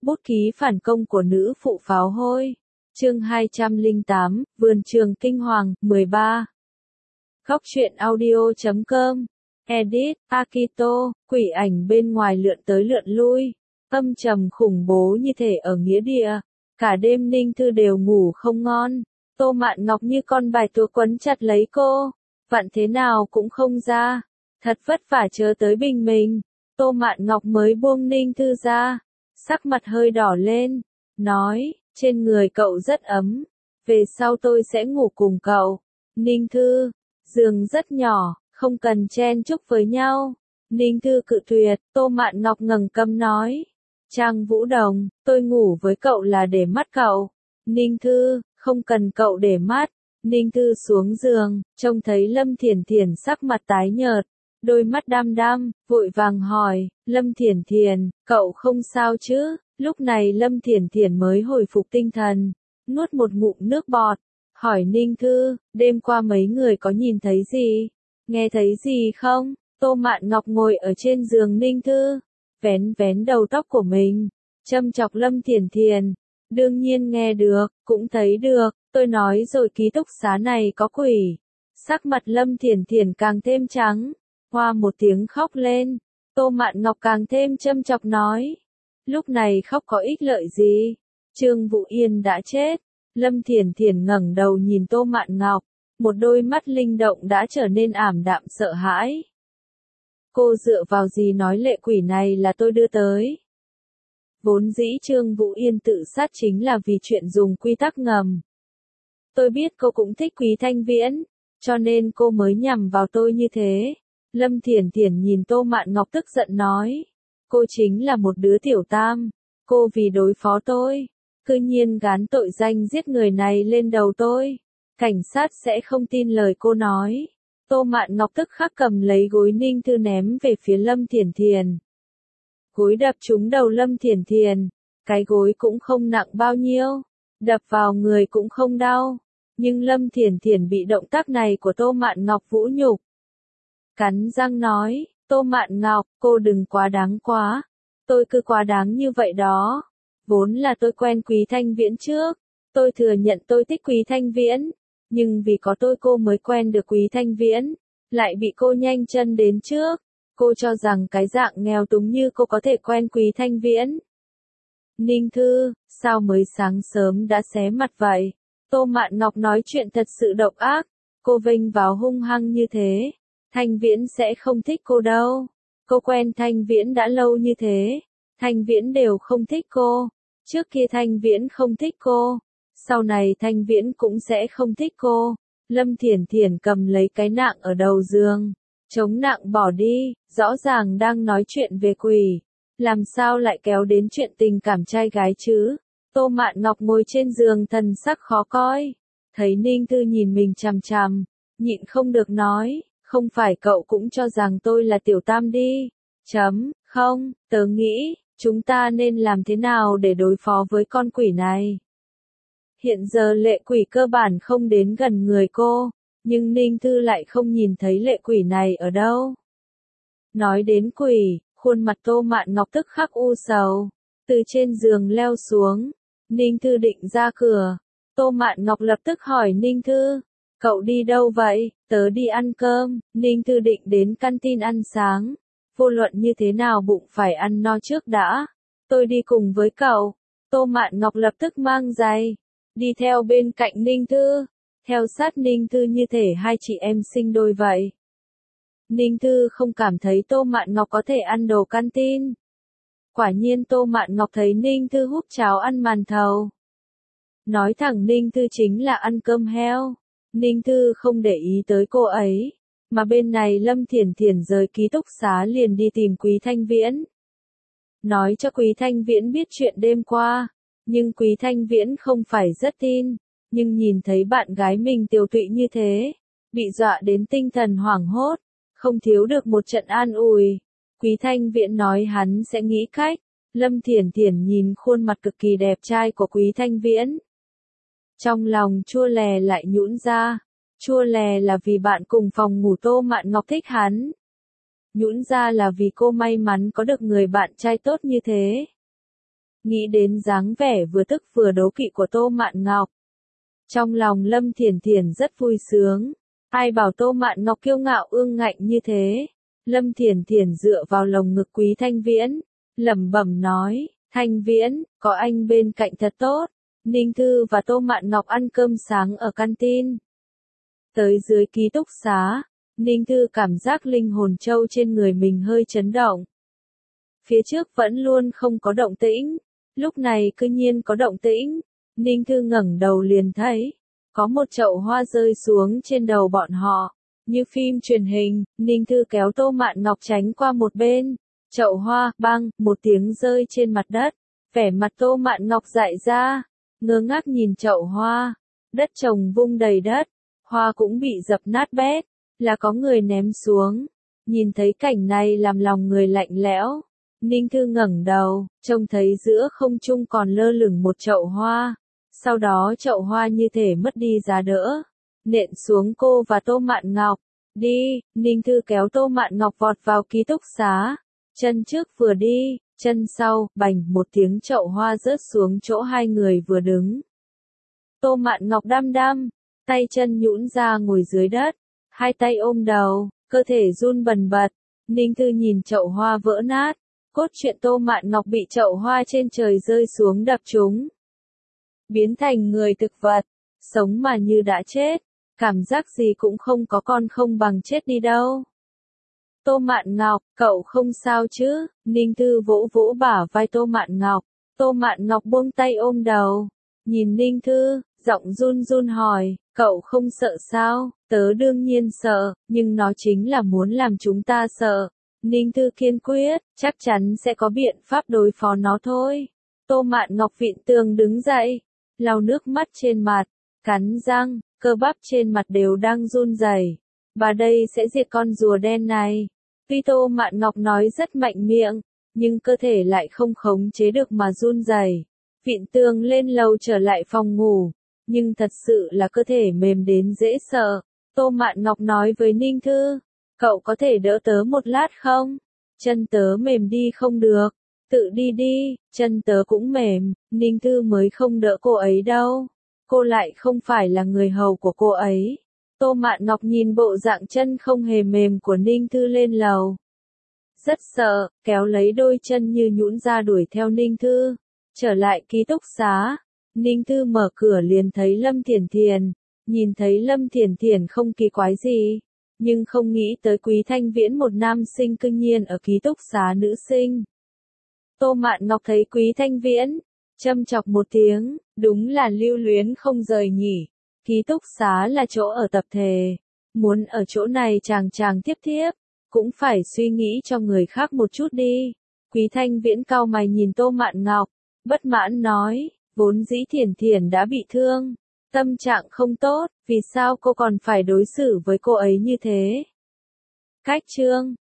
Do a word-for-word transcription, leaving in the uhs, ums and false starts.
Bút ký phản công của nữ phụ pháo hôi. Chương hai trăm lẻ tám, Vườn trường kinh hoàng, mười ba. Góc truyện audio chấm com. Edit, Akito, quỷ ảnh bên ngoài lượn tới lượn lui. Âm trầm khủng bố như thể ở nghĩa địa. Cả đêm Ninh Thư đều ngủ không ngon. Tô Mạn Ngọc như con bài túa quấn chặt lấy cô. Vặn thế nào cũng không ra. Thật vất vả chớ tới bình minh. Tô Mạn Ngọc mới buông Ninh Thư ra. Sắc mặt hơi đỏ lên. Nói, trên người cậu rất ấm. Về sau tôi sẽ ngủ cùng cậu. Ninh Thư, giường rất nhỏ, không cần chen chúc với nhau. Ninh Thư cự tuyệt, Tô Mạn Ngọc ngẩng cằm nói. Trang Vũ Đồng, tôi ngủ với cậu là để mắt cậu. Ninh Thư, không cần cậu để mắt. Ninh Thư xuống giường, trông thấy Lâm Thiển Thiển sắc mặt tái nhợt, đôi mắt đăm đăm, vội vàng hỏi, Lâm Thiển Thiển, cậu không sao chứ? Lúc này Lâm Thiển Thiển mới hồi phục tinh thần, nuốt một ngụm nước bọt, hỏi Ninh Thư, đêm qua mấy người có nhìn thấy gì? Nghe thấy gì không? Tô Mạn Ngọc ngồi ở trên giường Ninh Thư, vén vén đầu tóc của mình, châm chọc Lâm Thiển Thiển. Đương nhiên nghe được, cũng thấy được, tôi nói rồi ký túc xá này có quỷ. Sắc mặt Lâm Thiển Thiển càng thêm trắng, hoa một tiếng khóc lên. Tô Mạn Ngọc càng thêm châm chọc nói. Lúc này khóc có ích lợi gì? Trương Vũ Yên đã chết. Lâm Thiển Thiển ngẩng đầu nhìn Tô Mạn Ngọc, một đôi mắt linh động đã trở nên ảm đạm sợ hãi. Cô dựa vào gì nói lệ quỷ này là tôi đưa tới? Vốn dĩ Trương Vũ Yên tự sát chính là vì chuyện dùng quy tắc ngầm. Tôi biết cô cũng thích Quý Thanh Viễn, cho nên cô mới nhằm vào tôi như thế. Lâm Thiển Thiển nhìn Tô Mạn Ngọc tức giận nói. Cô chính là một đứa tiểu tam. Cô vì đối phó tôi, cư nhiên gán tội danh giết người này lên đầu tôi. Cảnh sát sẽ không tin lời cô nói. Tô Mạn Ngọc tức khắc cầm lấy gối Ninh Thư ném về phía Lâm Thiển Thiển. Gối đập trúng đầu Lâm Thiển Thiển. Cái gối cũng không nặng bao nhiêu. Đập vào người cũng không đau. Nhưng Lâm Thiển Thiển bị động tác này của Tô Mạn Ngọc vũ nhục. Cắn răng nói, Tô Mạn Ngọc, cô đừng quá đáng quá. Tôi cứ quá đáng như vậy đó. Vốn là tôi quen Quý Thanh Viễn trước. Tôi thừa nhận tôi thích Quý Thanh Viễn. Nhưng vì có tôi cô mới quen được Quý Thanh Viễn. Lại bị cô nhanh chân đến trước. Cô cho rằng cái dạng nghèo túng như cô có thể quen Quý Thanh Viễn. Ninh Thư, sao mới sáng sớm đã xé mặt vậy? Tô Mạn Ngọc nói chuyện thật sự độc ác. Cô vênh vào hung hăng như thế. Thanh Viễn sẽ không thích cô đâu. Cô quen Thanh Viễn đã lâu như thế. Thanh Viễn đều không thích cô. Trước kia Thanh Viễn không thích cô. Sau này Thanh Viễn cũng sẽ không thích cô. Lâm Thiển Thiển cầm lấy cái nạng ở đầu giường. Chống nạng bỏ đi, rõ ràng đang nói chuyện về quỷ. Làm sao lại kéo đến chuyện tình cảm trai gái chứ? Tô Mạn Ngọc ngồi trên giường thần sắc khó coi. Thấy Ninh Thư nhìn mình chằm chằm, nhịn không được nói, không phải cậu cũng cho rằng tôi là tiểu tam đi. Chấm, không, tớ nghĩ, chúng ta nên làm thế nào để đối phó với con quỷ này? Hiện giờ lệ quỷ cơ bản không đến gần người cô, nhưng Ninh Thư lại không nhìn thấy lệ quỷ này ở đâu. Nói đến quỷ, khuôn mặt Tô Mạn Ngọc tức khắc u sầu, từ trên giường leo xuống. Ninh Thư định ra cửa. Tô Mạn Ngọc lập tức hỏi Ninh Thư, cậu đi đâu vậy? Tớ đi ăn cơm. Ninh Thư định đến canteen ăn sáng. Vô luận như thế nào bụng phải ăn no trước đã. Tôi đi cùng với cậu. Tô Mạn Ngọc lập tức mang giày, đi theo bên cạnh Ninh Thư, theo sát Ninh Thư như thể hai chị em sinh đôi vậy. Ninh Thư không cảm thấy Tô Mạn Ngọc có thể ăn đồ canteen. Quả nhiên Tô Mạn Ngọc thấy Ninh Thư húp cháo ăn màn thầu. Nói thẳng Ninh Thư chính là ăn cơm heo. Ninh Thư không để ý tới cô ấy. Mà bên này Lâm Thiển Thiển rời ký túc xá liền đi tìm Quý Thanh Viễn. Nói cho Quý Thanh Viễn biết chuyện đêm qua. Nhưng Quý Thanh Viễn không phải rất tin. Nhưng nhìn thấy bạn gái mình tiều tụy như thế. Bị dọa đến tinh thần hoảng hốt. Không thiếu được một trận an ủi. Quý Thanh Viễn nói hắn sẽ nghĩ cách. Lâm Thiển Thiển nhìn khuôn mặt cực kỳ đẹp trai của Quý Thanh Viễn. Trong lòng chua lè lại nhũn ra. Chua lè là vì bạn cùng phòng ngủ Tô Mạn Ngọc thích hắn. Nhũn ra là vì cô may mắn có được người bạn trai tốt như thế. nghĩ đến dáng vẻ vừa tức vừa đố kỵ của Tô Mạn Ngọc. Trong lòng Lâm Thiển Thiển rất vui sướng, ai bảo Tô Mạn Ngọc kiêu ngạo ương ngạnh như thế. Lâm Thiển Thiển dựa vào lồng ngực Quý Thanh Viễn, lẩm bẩm nói, Thanh Viễn, có anh bên cạnh thật tốt. Ninh Thư và Tô Mạn Ngọc ăn cơm sáng ở canteen. Tới dưới ký túc xá, Ninh Thư cảm giác linh hồn châu trên người mình hơi chấn động. Phía trước vẫn luôn không có động tĩnh, lúc này cư nhiên có động tĩnh. Ninh Thư ngẩng đầu liền thấy, có một chậu hoa rơi xuống trên đầu bọn họ. Như phim truyền hình, Ninh Thư kéo Tô Mạn Ngọc tránh qua một bên. Chậu hoa, bang, một tiếng rơi trên mặt đất. Vẻ mặt Tô Mạn Ngọc dại ra, ngơ ngác nhìn chậu hoa. Đất trồng vung đầy đất, hoa cũng bị dập nát bét, là có người ném xuống. Nhìn thấy cảnh này làm lòng người lạnh lẽo. Ninh Thư ngẩng đầu, trông thấy giữa không trung còn lơ lửng một chậu hoa. Sau đó chậu hoa như thể mất đi giá đỡ, nện xuống cô và Tô Mạn Ngọc. Đi, Ninh Thư kéo Tô Mạn Ngọc vọt vào ký túc xá. Chân trước vừa đi, chân sau, bành một tiếng chậu hoa rớt xuống chỗ hai người vừa đứng. Tô Mạn Ngọc đăm đăm, tay chân nhũn ra ngồi dưới đất, hai tay ôm đầu, cơ thể run bần bật. Ninh Thư nhìn chậu hoa vỡ nát, cốt truyện Tô Mạn Ngọc bị chậu hoa trên trời rơi xuống đập trúng, biến thành người thực vật, sống mà như đã chết, cảm giác gì cũng không có, con không bằng chết đi đâu. Tô Mạn Ngọc, cậu không sao chứ? Ninh Thư vỗ vỗ bả vai Tô Mạn Ngọc. Tô Mạn Ngọc buông tay ôm đầu, nhìn Ninh Thư, giọng run run hỏi, cậu không sợ sao? Tớ đương nhiên sợ, nhưng nó chính là muốn làm chúng ta sợ. Ninh Thư kiên quyết, chắc chắn sẽ có biện pháp đối phó nó thôi. Tô Mạn Ngọc vịn tường đứng dậy, lau nước mắt trên mặt, cắn răng, cơ bắp trên mặt đều đang run rẩy. Bà đây sẽ diệt con rùa đen này. Tuy Tô Mạn Ngọc nói rất mạnh miệng, nhưng cơ thể lại không khống chế được mà run rẩy. Vịn tường lên lầu trở lại phòng ngủ, nhưng thật sự là cơ thể mềm đến dễ sợ. Tô Mạn Ngọc nói với Ninh Thư, cậu có thể đỡ tớ một lát không? Chân tớ mềm đi không được. Tự đi đi, chân tớ cũng mềm. Ninh Thư mới không đỡ cô ấy đâu. Cô lại không phải là người hầu của cô ấy. Tô Mạn Ngọc nhìn bộ dạng chân không hề mềm của Ninh Thư lên lầu. Rất sợ, kéo lấy đôi chân như nhũn ra đuổi theo Ninh Thư. Trở lại ký túc xá, Ninh Thư mở cửa liền thấy Lâm Thiển Thiển. Nhìn thấy Lâm Thiển Thiển không kỳ quái gì, nhưng không nghĩ tới Quý Thanh Viễn một nam sinh cương nhiên ở ký túc xá nữ sinh. Tô Mạn Ngọc thấy Quý Thanh Viễn, châm chọc một tiếng, đúng là lưu luyến không rời nhỉ. Ký túc xá là chỗ ở tập thể, muốn ở chỗ này chàng chàng tiếp thiếp, cũng phải suy nghĩ cho người khác một chút đi. Quý Thanh Viễn cau mày nhìn Tô Mạn Ngọc, bất mãn nói, vốn dĩ Thiển Thiển đã bị thương, tâm trạng không tốt, vì sao cô còn phải đối xử với cô ấy như thế? Cách chương